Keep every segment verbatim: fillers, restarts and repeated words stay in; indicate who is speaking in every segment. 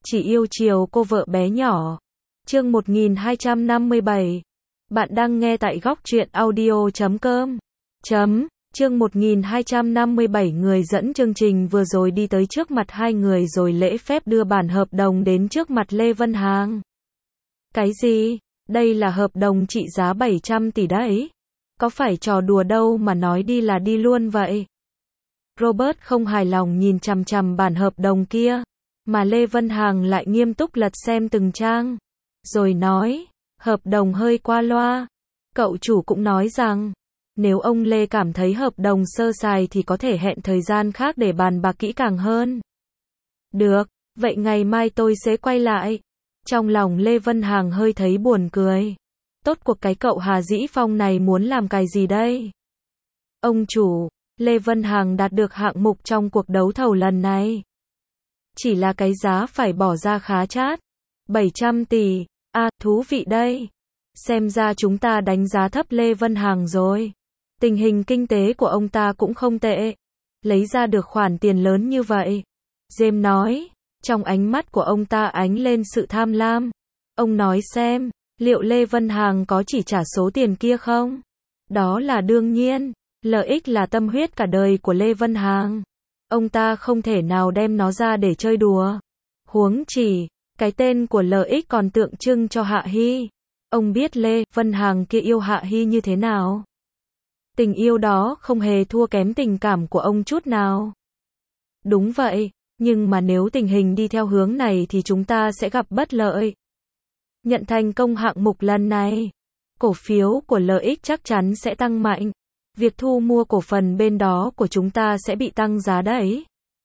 Speaker 1: chỉ yêu chiều cô vợ bé nhỏ. Chương một nghìn hai trăm năm mươi bảy. Bạn đang nghe tại góc truyện audio chấm com. Chấm. Chương một nghìn hai trăm năm mươi bảy. Người dẫn chương trình vừa rồi đi tới trước mặt hai người rồi lễ phép đưa bản hợp đồng đến trước mặt Lê Vân Hằng. Cái gì? Đây là hợp đồng trị giá bảy trăm tỷ đấy. Có phải trò đùa đâu mà nói đi là đi luôn vậy. Robert không hài lòng nhìn chằm chằm bản hợp đồng kia, mà Lê Vân Hằng lại nghiêm túc lật xem từng trang, rồi nói, hợp đồng hơi qua loa. Cậu chủ cũng nói rằng, nếu ông Lê cảm thấy hợp đồng sơ sài thì có thể hẹn thời gian khác để bàn bạc kỹ càng hơn. Được, vậy ngày mai tôi sẽ quay lại. Trong lòng Lê Vân Hằng hơi thấy buồn cười. Tốt cuộc cái cậu Hà Dĩ Phong này muốn làm cái gì đây? Ông chủ, Lê Vân Hằng đạt được hạng mục trong cuộc đấu thầu lần này. Chỉ là cái giá phải bỏ ra khá chát. bảy trăm tỷ, à, thú vị đây. Xem ra chúng ta đánh giá thấp Lê Vân Hằng rồi. Tình hình kinh tế của ông ta cũng không tệ. Lấy ra được khoản tiền lớn như vậy. James nói, trong ánh mắt của ông ta ánh lên sự tham lam. Ông nói xem, liệu Lê Vân Hằng có chỉ trả số tiền kia không? Đó là đương nhiên. Lợi ích là tâm huyết cả đời của Lê Vân Hằng. Ông ta không thể nào đem nó ra để chơi đùa. Huống chỉ, cái tên của lợi ích còn tượng trưng cho Hạ Hy. Ông biết Lê Vân Hằng kia yêu Hạ Hy như thế nào? Tình yêu đó không hề thua kém tình cảm của ông chút nào. Đúng vậy, nhưng mà nếu tình hình đi theo hướng này thì chúng ta sẽ gặp bất lợi. Nhận thành công hạng mục lần này, cổ phiếu của lợi ích chắc chắn sẽ tăng mạnh. Việc thu mua cổ phần bên đó của chúng ta sẽ bị tăng giá đấy.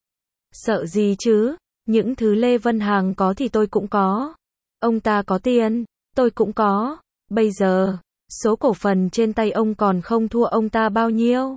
Speaker 1: Sợ gì chứ, những thứ Lê Vân Hằng có thì tôi cũng có. Ông ta có tiền, tôi cũng có. Bây giờ, số cổ phần trên tay ông còn không thua ông ta bao nhiêu.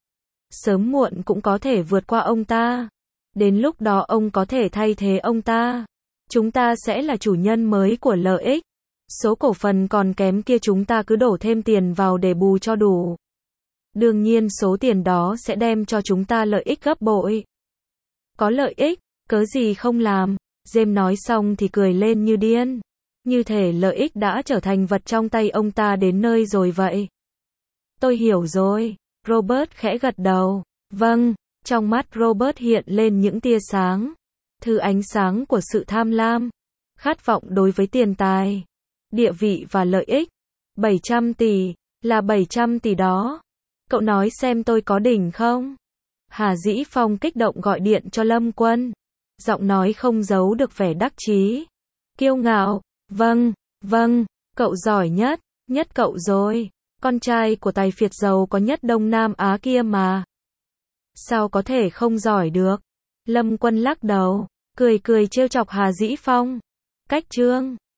Speaker 1: Sớm muộn cũng có thể vượt qua ông ta. Đến lúc đó ông có thể thay thế ông ta. Chúng ta sẽ là chủ nhân mới của lợi ích. Số cổ phần còn kém kia chúng ta cứ đổ thêm tiền vào để bù cho đủ. Đương nhiên số tiền đó sẽ đem cho chúng ta lợi ích gấp bội. Có lợi ích, cớ gì không làm? James nói xong thì cười lên như điên. Như thể lợi ích đã trở thành vật trong tay ông ta đến nơi rồi vậy. Tôi hiểu rồi. Robert khẽ gật đầu. Vâng, trong mắt Robert hiện lên những tia sáng. Thứ ánh sáng của sự tham lam. Khát vọng đối với tiền tài, địa vị và lợi ích. bảy trăm tỷ, là bảy trăm tỷ đó. Cậu nói xem tôi có đỉnh không? Hà Dĩ Phong kích động gọi điện cho Lâm Quân. Giọng nói không giấu được vẻ đắc chí. Kiêu ngạo. Vâng, vâng, cậu giỏi nhất, nhất cậu rồi. Con trai của tài phiệt giàu có nhất Đông Nam Á kia mà. Sao có thể không giỏi được? Lâm Quân lắc đầu, cười cười trêu chọc Hà Dĩ Phong. Cách chương.